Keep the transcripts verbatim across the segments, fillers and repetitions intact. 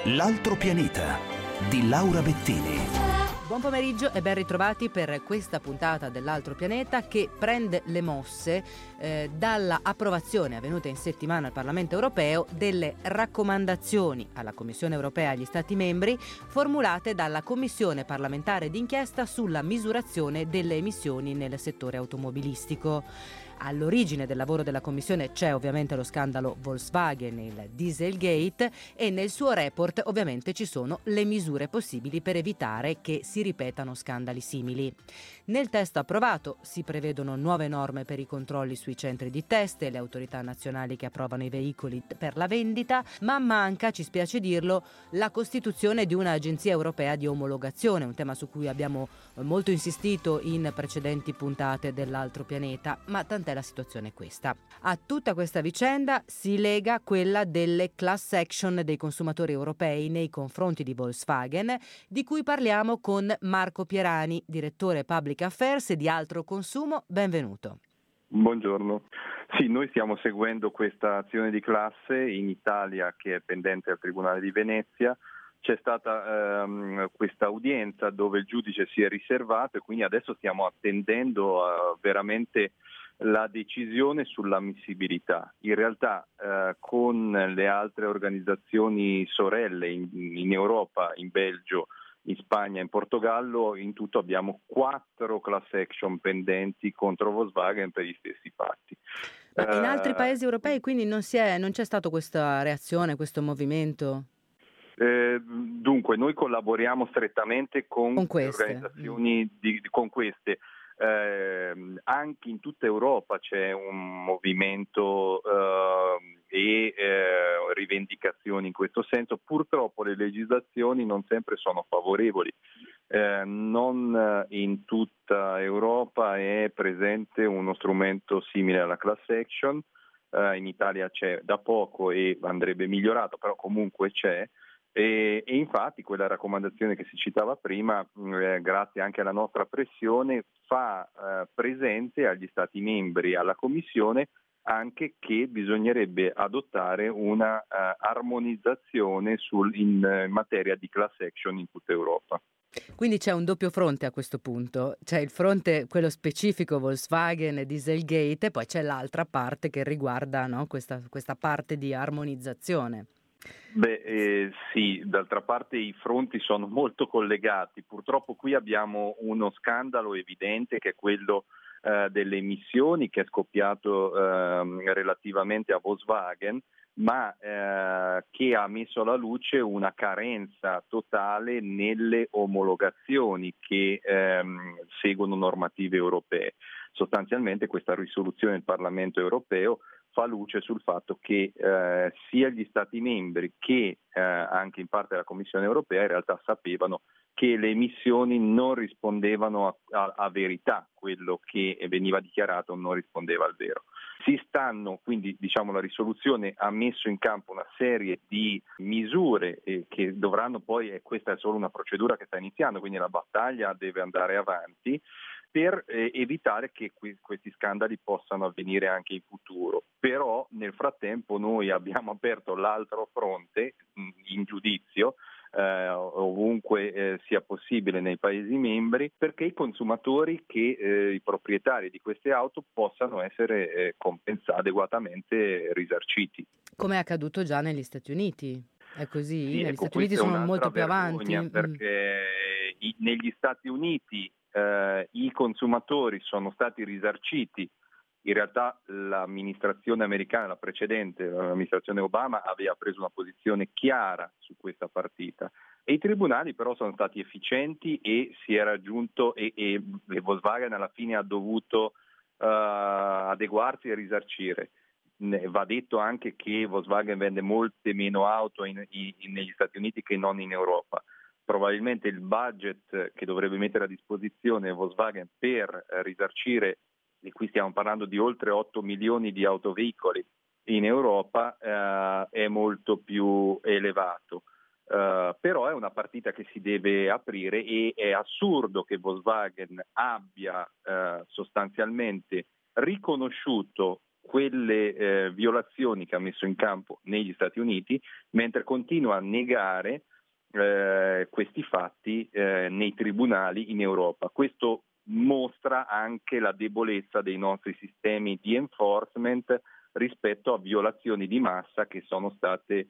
L'altro pianeta di Laura Bettini. Buon pomeriggio e ben ritrovati per questa puntata dell'Altro Pianeta che prende le mosse eh, dalla approvazione avvenuta in settimana al Parlamento Europeo delle raccomandazioni alla Commissione Europea e agli Stati membri formulate dalla Commissione parlamentare d'inchiesta sulla misurazione delle emissioni nel settore automobilistico. All'origine del lavoro della Commissione c'è ovviamente lo scandalo Volkswagen, il Dieselgate, e nel suo report ovviamente ci sono le misure possibili per evitare che si ripetano scandali simili. Nel testo approvato si prevedono nuove norme per i controlli sui centri di test e le autorità nazionali che approvano i veicoli per la vendita, ma manca, ci spiace dirlo, la costituzione di un'agenzia europea di omologazione, un tema su cui abbiamo molto insistito in precedenti puntate dell'Altro Pianeta, ma tant'è la situazione è questa. A tutta questa vicenda si lega quella delle class action dei consumatori europei nei confronti di Volkswagen, di cui parliamo con Marco Pierani, direttore Public Affairs di Altro Consumo. Benvenuto. Buongiorno. Sì, noi stiamo seguendo questa azione di classe in Italia che è pendente al Tribunale di Venezia. C'è stata ehm, questa udienza dove il giudice si è riservato e quindi adesso stiamo attendendo uh, veramente la decisione sull'ammissibilità. In realtà eh, con le altre organizzazioni sorelle in, in Europa, in Belgio, in Spagna, in Portogallo, in tutto abbiamo quattro class action pendenti contro Volkswagen per gli stessi fatti. Ma in altri eh, paesi europei quindi non, si è, non c'è stata questa reazione, questo movimento? Eh, dunque, noi collaboriamo strettamente con, Con le queste. organizzazioni di, di, con queste. Eh, anche in tutta Europa c'è un movimento eh, e eh, rivendicazioni in questo senso. Purtroppo le legislazioni non sempre sono favorevoli. Eh, non in tutta Europa è presente uno strumento simile alla class action. Eh, in Italia c'è da poco e andrebbe migliorato, però comunque c'è. E, e infatti quella raccomandazione che si citava prima, eh, grazie anche alla nostra pressione, fa eh, presente agli Stati membri, alla Commissione, anche che bisognerebbe adottare una uh, armonizzazione sul, in, in materia di class action in tutta Europa. Quindi c'è un doppio fronte a questo punto, c'è il fronte quello specifico Volkswagen e Dieselgate e poi c'è l'altra parte che riguarda, no, questa, questa parte di armonizzazione. Beh, eh, sì, d'altra parte i fronti sono molto collegati. Purtroppo qui abbiamo uno scandalo evidente che è quello eh, delle emissioni che è scoppiato eh, relativamente a Volkswagen, ma eh, che ha messo alla luce una carenza totale nelle omologazioni che ehm, seguono normative europee. Sostanzialmente questa risoluzione del Parlamento europeo fa luce sul fatto che eh, sia gli Stati membri che eh, anche in parte la Commissione europea in realtà sapevano che le emissioni non rispondevano a, a, a verità, quello che veniva dichiarato non rispondeva al vero. Si stanno, quindi diciamo la risoluzione ha messo in campo una serie di misure eh, che dovranno poi, e questa è solo una procedura che sta iniziando, quindi la battaglia deve andare avanti, per eh, evitare che qui, questi scandali possano avvenire anche in futuro. Però nel frattempo noi abbiamo aperto l'altro fronte mh, in giudizio, eh, ovunque eh, sia possibile nei Paesi membri, perché i consumatori che eh, i proprietari di queste auto possano essere eh, compensati, adeguatamente risarciti. Come è accaduto già negli Stati Uniti? È così? Sì, negli ecco, Stati Uniti sono molto più avanti. Perché mm. i, negli Stati Uniti eh, i consumatori sono stati risarciti. In realtà l'amministrazione americana, la precedente, l'amministrazione Obama, aveva preso una posizione chiara su questa partita e i tribunali però sono stati efficienti e si è raggiunto e, e, e Volkswagen alla fine ha dovuto uh, adeguarsi e risarcire. Va detto anche che Volkswagen vende molte meno auto in, in, negli Stati Uniti che non in Europa. Probabilmente il budget che dovrebbe mettere a disposizione Volkswagen per eh, risarcire, e qui stiamo parlando di oltre otto milioni di autoveicoli in Europa, eh, è molto più elevato. Uh, però è una partita che si deve aprire e è assurdo che Volkswagen abbia uh, sostanzialmente riconosciuto quelle eh, violazioni che ha messo in campo negli Stati Uniti, mentre continua a negare eh, questi fatti eh, nei tribunali in Europa. Questo mostra anche la debolezza dei nostri sistemi di enforcement rispetto a violazioni di massa che sono state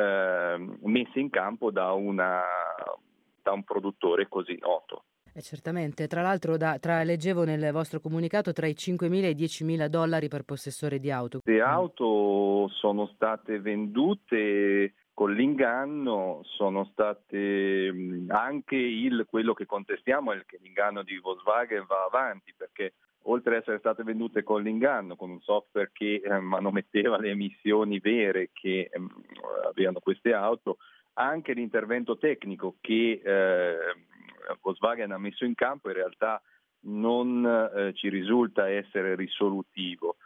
eh, messe in campo da, una, da un produttore così noto. Eh, certamente, tra l'altro da, tra, leggevo nel vostro comunicato tra i cinquemila e i diecimila dollari per possessore di auto. Le auto sono state vendute con l'inganno, sono state anche il, quello che contestiamo è che l'inganno di Volkswagen va avanti, perché oltre ad essere state vendute con l'inganno, con un software che eh, manometteva le emissioni vere che eh, avevano queste auto, anche l'intervento tecnico che eh, Volkswagen ha messo in campo in realtà non eh, ci risulta essere risolutivo.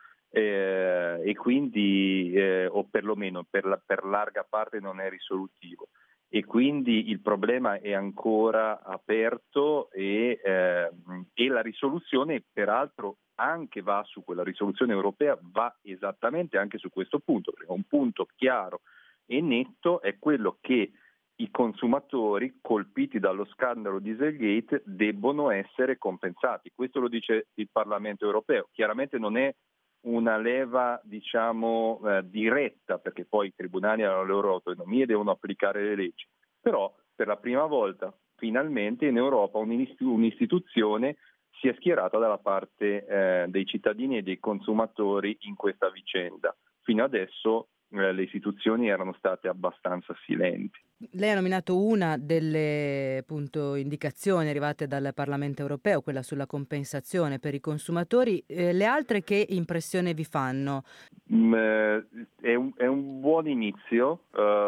Eh, e quindi eh, o perlomeno per, la, per larga parte non è risolutivo e quindi il problema è ancora aperto e, eh, e la risoluzione peraltro anche va su quella risoluzione europea, va esattamente anche su questo punto, perché un punto chiaro e netto è quello che i consumatori colpiti dallo scandalo Dieselgate debbono essere compensati. Questo lo dice il Parlamento europeo. Chiaramente non è una leva diciamo eh, diretta, perché poi i tribunali hanno le loro autonomie e devono applicare le leggi, però per la prima volta finalmente in Europa un'istituzione si è schierata dalla parte eh, dei cittadini e dei consumatori in questa vicenda. Fino adesso eh, le istituzioni erano state abbastanza silenti. Lei ha nominato una delle appunto indicazioni arrivate dal Parlamento europeo, quella sulla compensazione per i consumatori. Eh, le altre che impressione vi fanno? Mm, è, un, è un buon inizio,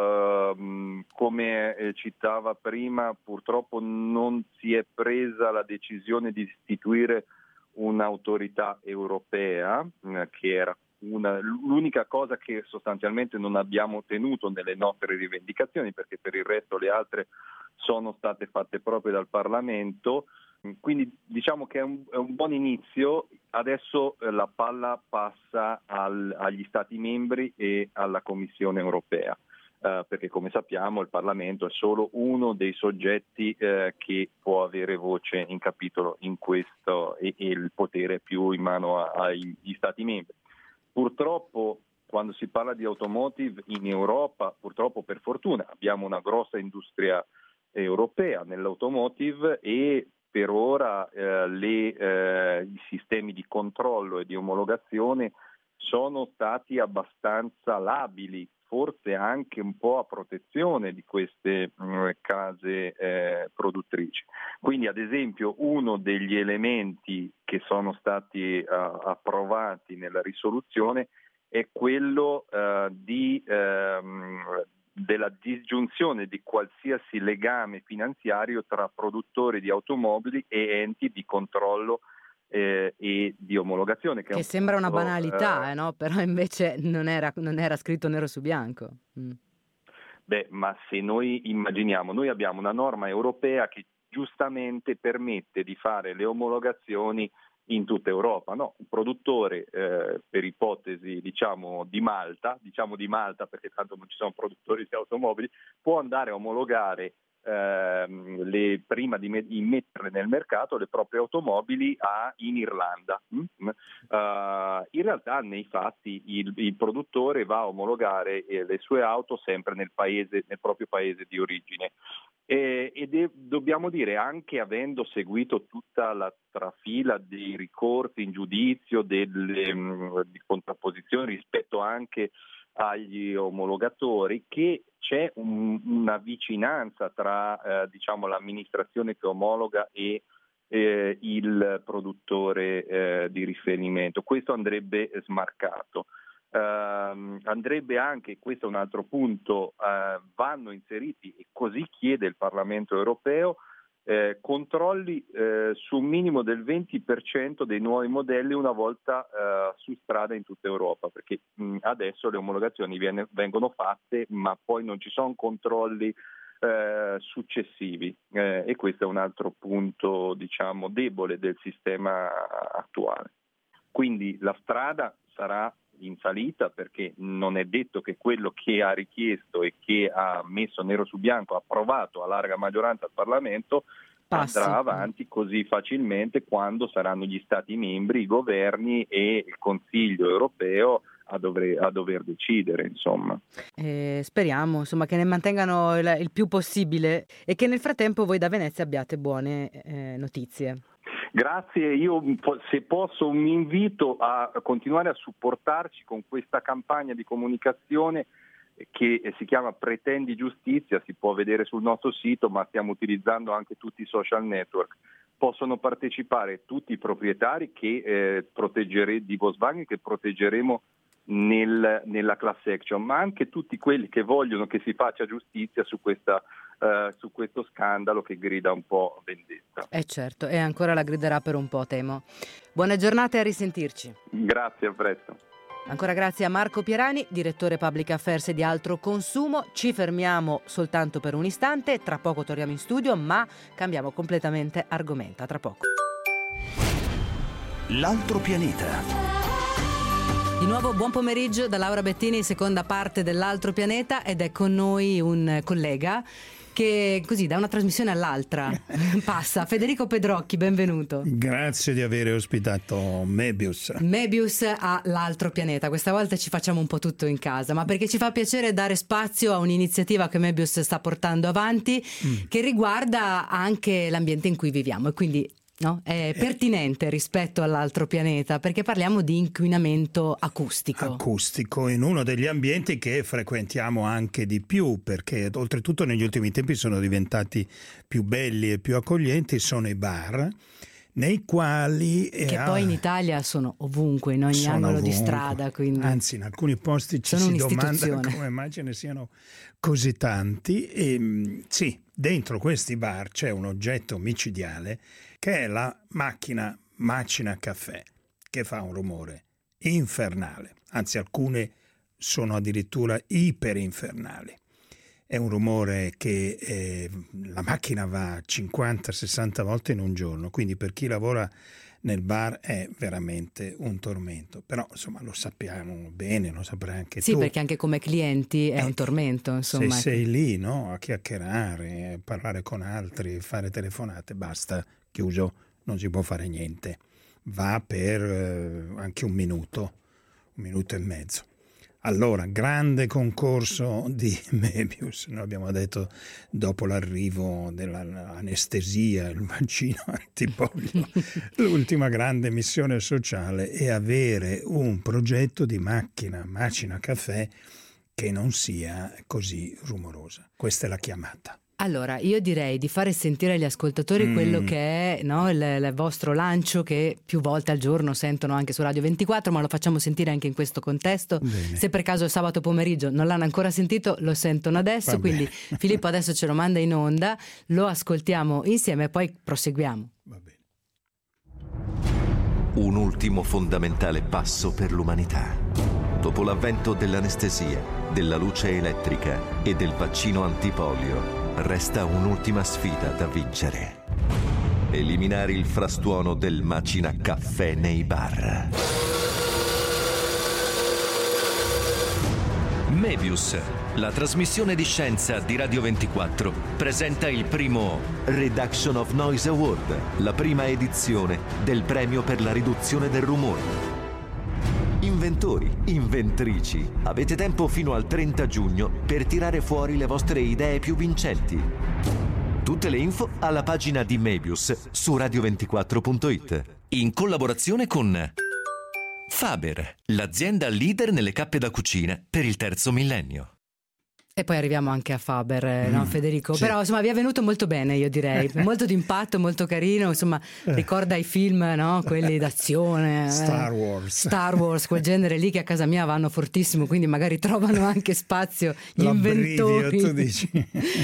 uh, come eh, citava prima, purtroppo non si è presa la decisione di istituire un'autorità europea, eh, che era Una, l'unica cosa che sostanzialmente non abbiamo ottenuto nelle nostre rivendicazioni, perché per il resto le altre sono state fatte proprio dal Parlamento, quindi diciamo che è un, è un buon inizio. Adesso eh, la palla passa al, agli Stati membri e alla Commissione europea, eh, perché come sappiamo il Parlamento è solo uno dei soggetti eh, che può avere voce in capitolo in questo e, e il potere più in mano agli Stati membri. Purtroppo quando si parla di automotive in Europa, purtroppo per fortuna abbiamo una grossa industria europea nell'automotive e per ora eh, le, eh, i sistemi di controllo e di omologazione sono stati abbastanza labili, forse anche un po' a protezione di queste mh, case eh, produttrici. Quindi ad esempio uno degli elementi che sono stati uh, approvati nella risoluzione è quello uh, di, uh, della disgiunzione di qualsiasi legame finanziario tra produttori di automobili e enti di controllo eh, e di omologazione. Che, che un sembra punto, una banalità, uh, eh, no? Però invece non era, non era scritto nero su bianco. Mm. Beh, ma se noi immaginiamo, noi abbiamo una norma europea che giustamente permette di fare le omologazioni in tutta Europa, no? Un produttore, eh, per ipotesi diciamo di Malta, diciamo di Malta perché tanto non ci sono produttori di automobili, può andare a omologare ehm, le, prima di immetterle nel mercato le proprie automobili a, in Irlanda. Mm? Uh, in realtà nei fatti il, il produttore va a omologare eh, le sue auto sempre nel paese, nel proprio paese di origine. E, ed è, dobbiamo dire, anche avendo seguito tutta la trafila dei ricorsi in giudizio, delle mh, di contrapposizioni rispetto anche agli omologatori, che c'è un, una vicinanza tra eh, diciamo, l'amministrazione che omologa e eh, il produttore eh, di riferimento. Questo andrebbe smarcato. Uh, andrebbe anche, questo è un altro punto, uh, vanno inseriti, e così chiede il Parlamento europeo, eh, controlli eh, su un minimo del venti per cento dei nuovi modelli una volta uh, su strada in tutta Europa, perché mh, adesso le omologazioni viene, vengono fatte ma poi non ci sono controlli uh, successivi eh, e questo è un altro punto diciamo debole del sistema attuale. Quindi la strada sarà in salita, perché non è detto che quello che ha richiesto e che ha messo nero su bianco, approvato a larga maggioranza al Parlamento, Passi. andrà avanti così facilmente quando saranno gli Stati membri, i governi e il Consiglio europeo a dover, a dover decidere, insomma. Eh, speriamo insomma che ne mantengano il, il più possibile e che nel frattempo voi da Venezia abbiate buone eh, notizie. Grazie, io se posso un invito a continuare a supportarci con questa campagna di comunicazione che si chiama Pretendi Giustizia, si può vedere sul nostro sito, ma stiamo utilizzando anche tutti i social network. Possono partecipare tutti i proprietari che eh, proteggere, di Volkswagen che proteggeremo nel, nella class action, ma anche tutti quelli che vogliono che si faccia giustizia su questa Uh, su questo scandalo che grida un po' vendetta. Eh certo, e ancora la griderà per un po', temo. Buone giornate e a risentirci. Grazie, a presto. Ancora grazie a Marco Pierani, direttore Public Affairs di Altro Consumo. Ci fermiamo soltanto per un istante, tra poco torniamo in studio, ma cambiamo completamente argomento. A tra poco. L'altro pianeta. Di nuovo buon pomeriggio da Laura Bettini, seconda parte dell'Altro pianeta, ed è con noi un collega che così da una trasmissione all'altra passa. Federico Pedrocchi, benvenuto. Grazie di aver ospitato Mebius. Mebius a L'Altro pianeta. Questa volta ci facciamo un po' tutto in casa, ma perché ci fa piacere dare spazio a un'iniziativa che Mebius sta portando avanti, mm. che riguarda anche l'ambiente in cui viviamo e quindi no, è pertinente rispetto all'Altro pianeta, perché parliamo di inquinamento acustico. Acustico in uno degli ambienti che frequentiamo anche di più, perché oltretutto negli ultimi tempi sono diventati più belli e più accoglienti, sono i bar, nei quali che ah, poi in Italia sono ovunque, in ogni angolo ovunque. di strada, quindi anzi in alcuni posti ci sono si domanda come mai ce ne siano così tanti. E sì, dentro questi bar c'è un oggetto micidiale che è la macchina macina caffè, che fa un rumore infernale, anzi alcune sono addirittura iperinfernali. È un rumore che eh, la macchina va cinquanta sessanta volte in un giorno, quindi per chi lavora nel bar è veramente un tormento. Però insomma lo sappiamo bene, lo saprai anche sì, tu. Sì, perché anche come clienti è eh, un tormento, insomma. Se sei lì, no, a chiacchierare, a parlare con altri, fare telefonate, basta, chiuso, non si può fare niente. Va per eh, anche un minuto, un minuto e mezzo. Allora, grande concorso di Mebius, noi abbiamo detto dopo l'arrivo dell'anestesia, il vaccino antipolio, l'ultima grande missione sociale è avere un progetto di macchina macina caffè che non sia così rumorosa. Questa è la chiamata. Allora, io direi di fare sentire agli ascoltatori mm. quello che è, no, il, il vostro lancio, che più volte al giorno sentono anche su Radio ventiquattro, ma lo facciamo sentire anche in questo contesto. Bene. Se per caso sabato pomeriggio non l'hanno ancora sentito, lo sentono adesso. Va quindi bene. Filippo adesso ce lo manda in onda, lo ascoltiamo insieme e poi proseguiamo. Va bene. Un ultimo fondamentale passo per l'umanità. Dopo l'avvento dell'anestesia, della luce elettrica e del vaccino antipolio, resta un'ultima sfida da vincere. Eliminare il frastuono del macina caffè nei bar. Mebius, la trasmissione di scienza di Radio ventiquattro, presenta il primo Reduction of Noise Award, la prima edizione del premio per la riduzione del rumore. Inventori, inventrici, avete tempo fino al trenta giugno per tirare fuori le vostre idee più vincenti. Tutte le info alla pagina di Mebius su radio ventiquattro punto it, in collaborazione con Faber, l'azienda leader nelle cappe da cucina per il terzo millennio. E poi arriviamo anche a Faber, mm, no Federico? Sì. Però insomma vi è venuto molto bene, io direi, molto d'impatto, molto carino, insomma ricorda i film, no? Quelli d'azione, Star Wars, Star Wars, quel genere lì che a casa mia vanno fortissimo, quindi magari trovano anche spazio gli inventori. Tu dici.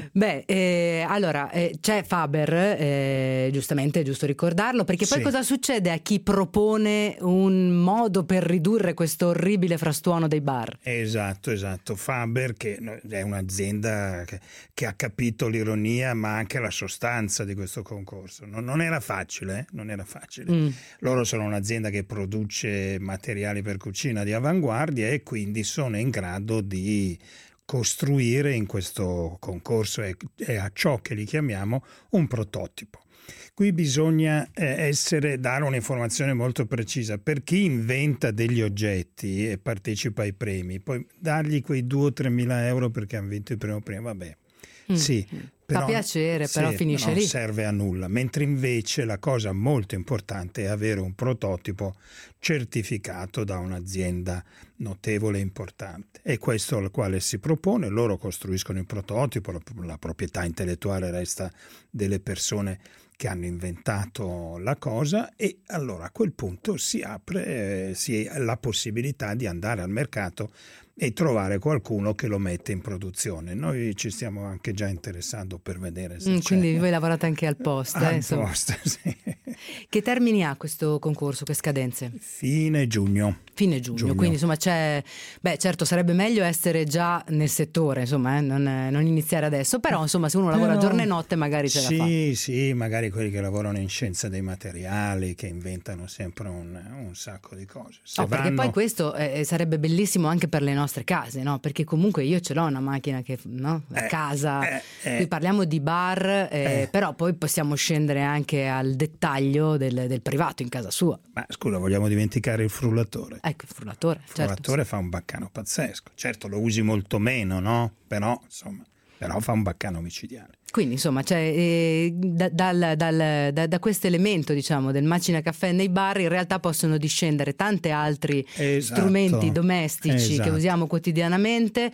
Beh, eh, allora eh, c'è Faber, eh, giustamente è giusto ricordarlo, perché poi Sì. cosa succede a chi propone un modo per ridurre questo orribile frastuono dei bar? Esatto, esatto. Faber, che è un'azienda che, che ha capito l'ironia ma anche la sostanza di questo concorso. Non, non era facile, eh? non era facile. Mm. Loro sono un'azienda che produce materiali per cucina di avanguardia e quindi sono in grado di costruire in questo concorso e, e a ciò che li chiamiamo un prototipo. Qui bisogna eh, essere, dare un'informazione molto precisa. Per chi inventa degli oggetti e partecipa ai premi, poi dargli quei due o tre mila euro perché hanno vinto il primo premio, vabbè, Mm. sì. Però, Fa piacere, però sì, finisce non lì. serve a nulla, mentre invece la cosa molto importante è avere un prototipo certificato da un'azienda notevole e importante. E questo al quale si propone, loro costruiscono il prototipo, la, la proprietà intellettuale resta delle persone che hanno inventato la cosa e allora a quel punto si apre eh, si ha la possibilità di andare al mercato e trovare qualcuno che lo mette in produzione. Noi ci stiamo anche già interessando per vedere se Mm, c'è. quindi voi lavorate anche al post, eh, Al insomma. post, sì. Che termini ha questo concorso, che scadenze? Fine giugno. Fine giugno, Giugno. quindi insomma c'è, beh certo sarebbe meglio essere già nel settore, insomma eh, non, non iniziare adesso, però insomma se uno lavora Però- giorno e notte magari ce sì, la fa. Sì, magari quelli che lavorano in scienza dei materiali, che inventano sempre un, un sacco di cose. Se No, perché vanno- poi questo eh, sarebbe bellissimo anche per le nostre case, no? Perché comunque io ce l'ho una macchina che, no? A Eh, casa, eh, eh. qui parliamo di bar, eh, Eh. però poi possiamo scendere anche al dettaglio del, del privato in casa sua. Ma scusa, vogliamo dimenticare il frullatore? Ecco, il frullatore, Il certo. frullatore fa un baccano pazzesco. Certo, lo usi molto meno, no? Però, insomma, però fa un baccano micidiale. Quindi insomma cioè, eh, da, dal, dal, da, da questo elemento diciamo del macina caffè nei bar in realtà possono discendere tanti altri Esatto. strumenti domestici Esatto. che usiamo quotidianamente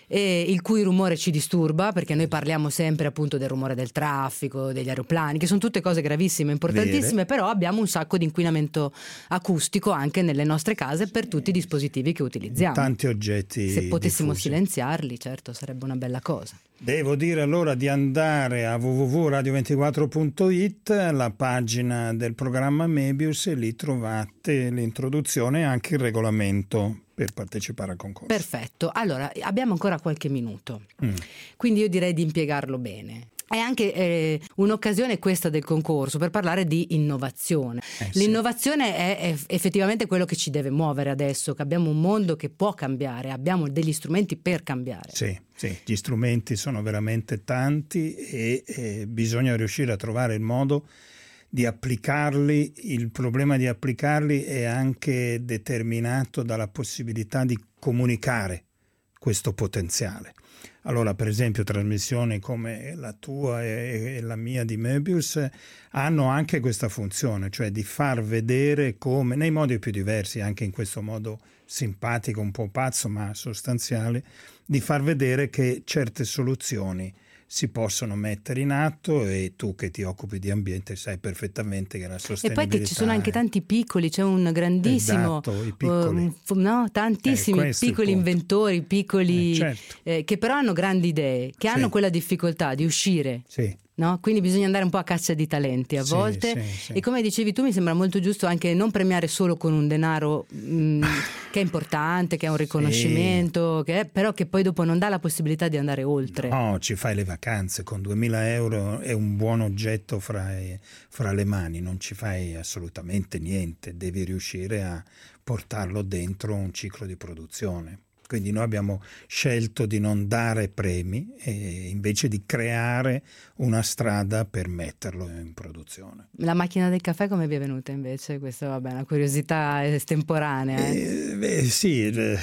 e il cui rumore ci disturba, perché noi parliamo sempre appunto del rumore del traffico, degli aeroplani, che sono tutte cose gravissime, importantissime, Vere. però abbiamo un sacco di inquinamento acustico anche nelle nostre case per tutti i dispositivi che utilizziamo. Tanti oggetti Se potessimo diffusi. silenziarli, certo, sarebbe una bella cosa. Devo dire allora di andare a w w w punto radio ventiquattro punto i t, la pagina del programma Mebius, e lì trovate l'introduzione e anche il regolamento per partecipare al concorso. Perfetto, allora abbiamo ancora qualche minuto, Mm. quindi io direi di impiegarlo bene. È anche eh, un'occasione questa del concorso per parlare di innovazione. Eh, sì. L'innovazione è, è effettivamente quello che ci deve muovere adesso, che abbiamo un mondo che può cambiare, abbiamo degli strumenti per cambiare. Sì, sì, gli strumenti sono veramente tanti e, e bisogna riuscire a trovare il modo di applicarli. Il problema di applicarli è anche determinato dalla possibilità di comunicare questo potenziale. Allora, per esempio, trasmissioni come la tua e, e la mia di Mebius hanno anche questa funzione, cioè di far vedere come, nei modi più diversi, anche in questo modo simpatico, un po' pazzo ma sostanziale, di far vedere che certe soluzioni si possono mettere in atto e tu che ti occupi di ambiente sai perfettamente che la E sostenibilità poi che ci sono anche è- tanti piccoli, c'è un grandissimo, Esatto, i piccoli. eh, un- no, tantissimi Eh, questo è il piccoli punto. inventori, piccoli Eh, certo. eh, che però hanno grandi idee, che Sì. hanno quella difficoltà di uscire. Sì. No? Quindi bisogna andare un po' a caccia di talenti a Sì, volte sì, sì. e come dicevi tu mi sembra molto giusto anche non premiare solo con un denaro mh, che è importante, che è un riconoscimento, che è, però che poi dopo non dà la possibilità di andare oltre. No, ci fai le vacanze con duemila euro, è un buon oggetto fra, fra le mani, non ci fai assolutamente niente, devi riuscire a portarlo dentro un ciclo di produzione. Quindi noi abbiamo scelto di non dare premi e invece di creare una strada per metterlo in produzione. La macchina del caffè come vi è venuta invece? Questa vabbè, è una curiosità estemporanea. Eh? Eh, beh, sì, eh,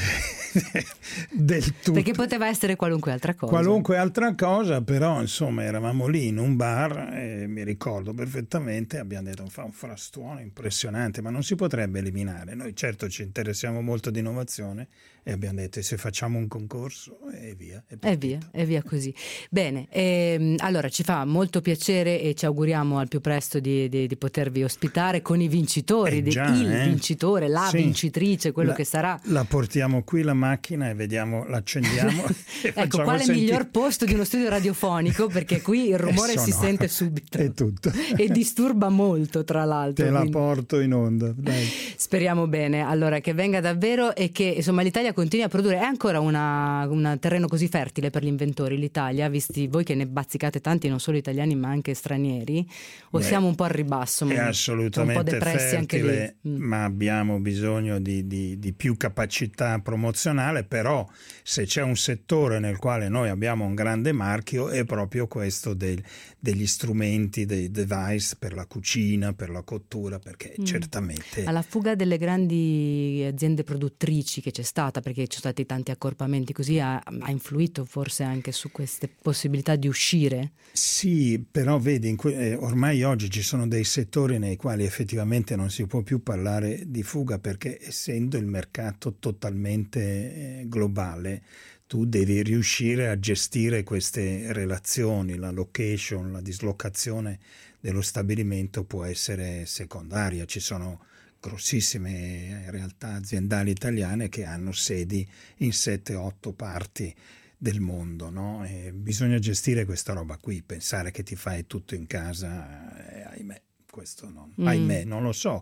del tutto. Perché poteva essere qualunque altra cosa. Qualunque altra cosa, però insomma eravamo lì in un bar e mi ricordo perfettamente, abbiamo detto fa un frastuono impressionante, ma non si potrebbe eliminare. Noi certo ci interessiamo molto di innovazione e abbiamo detto e se facciamo un concorso e via. È E via, e via così. Bene, ehm, allora ci fa molto piacere e ci auguriamo al più presto di, di, di potervi ospitare con i vincitori, Eh di- già, il eh. vincitore, la Sì. vincitrice, quello La- che sarà. La portiamo qui la macchina e vediamo, l'accendiamo. e Ecco, quale sentire... miglior posto di uno studio radiofonico, perché qui il rumore si sente subito. È tutto. E disturba molto, tra l'altro. Te la quindi... porto in onda, dai. Speriamo bene, allora, che venga davvero e che insomma l'Italia continui a produrre. È ancora una, un terreno così fertile per gli inventori l'Italia, visti voi che ne bazzicate tanti, non solo italiani ma anche stranieri, o Beh, siamo un po' al ribasso? È un assolutamente po' depressi fertile, anche lì. Mm. ma abbiamo bisogno di, di, di più capacità promozionale. Però se c'è un settore nel quale noi abbiamo un grande marchio è proprio questo del, degli strumenti, dei device per la cucina, per la cottura, perché Mm. certamente... Alla fuga delle grandi aziende produttrici che c'è stata, perché ci sono stati tanti accorpamenti, così ha, ha influito forse anche su queste possibilità di uscire? Sì, però vedi, in que- eh, ormai oggi ci sono dei settori nei quali effettivamente non si può più parlare di fuga, perché essendo il mercato totalmente eh, globale, tu devi riuscire a gestire queste relazioni, la location, la dislocazione dello stabilimento può essere secondaria. Ci sono grossissime realtà aziendali italiane che hanno sedi in sette otto parti del mondo, no? E bisogna gestire questa roba qui, pensare che ti fai tutto in casa, eh, ahimè, questo non, Mm. ahimè, non lo so,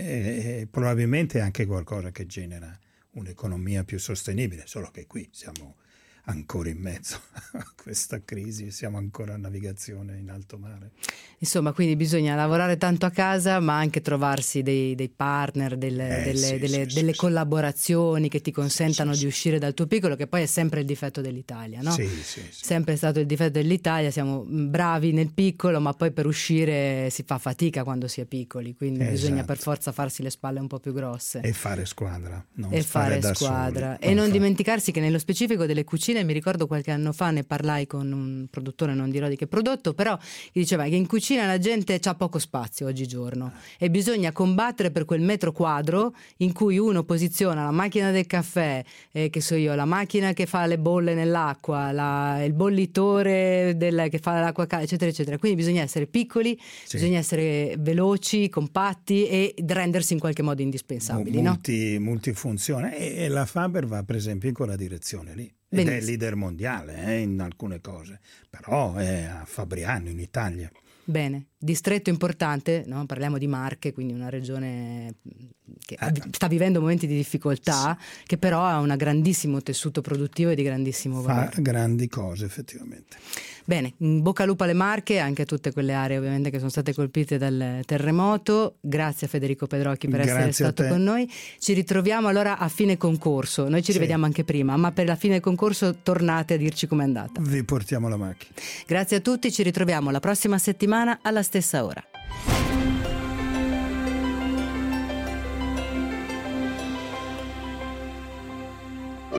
eh, probabilmente è anche qualcosa che genera un'economia più sostenibile, solo che qui siamo ancora in mezzo a questa crisi, siamo ancora a navigazione in alto mare. Insomma, quindi bisogna lavorare tanto a casa, ma anche trovarsi dei, dei partner, delle, Eh, delle, sì, delle, sì, delle sì, collaborazioni che ti consentano sì, di sì. uscire dal tuo piccolo, che poi è sempre il difetto dell'Italia, no? Sì, sì, sì. Sempre stato il difetto dell'Italia, siamo bravi nel piccolo, ma poi per uscire si fa fatica quando si è piccoli, quindi Esatto. bisogna per forza farsi le spalle un po' più grosse. E fare squadra, non E fare fare da squadra. soli. E non fa- dimenticarsi che nello specifico delle cucine, mi ricordo qualche anno fa ne parlai con un produttore, non dirò di che prodotto, però che diceva che in cucina la gente ha poco spazio oggigiorno e bisogna combattere per quel metro quadro in cui uno posiziona la macchina del caffè, eh, che so io, la macchina che fa le bolle nell'acqua, la, il bollitore del, che fa l'acqua calda, eccetera eccetera. Quindi bisogna essere piccoli, Sì. bisogna essere veloci, compatti e rendersi in qualche modo indispensabili, no? multi, multifunzione, e, e la Faber va per esempio in quella direzione lì. Ed Benissimo. è leader mondiale eh, in alcune cose, però è a Fabriano in Italia. Bene, distretto importante, no? Parliamo di Marche, quindi una regione che Ah. sta vivendo momenti di difficoltà, che però ha un grandissimo tessuto produttivo e di grandissimo Fa valore. grandi cose effettivamente. Bene, in bocca al lupo alle Marche, anche a tutte quelle aree ovviamente che sono state colpite dal terremoto. Grazie a Federico Pedrocchi per Grazie essere a stato te. con noi. Ci ritroviamo allora a fine concorso, noi ci Sì. rivediamo anche prima, ma per la fine del concorso tornate a dirci com'è andata. Vi portiamo la macchina. Grazie a tutti, ci ritroviamo la prossima settimana alla stessa ora.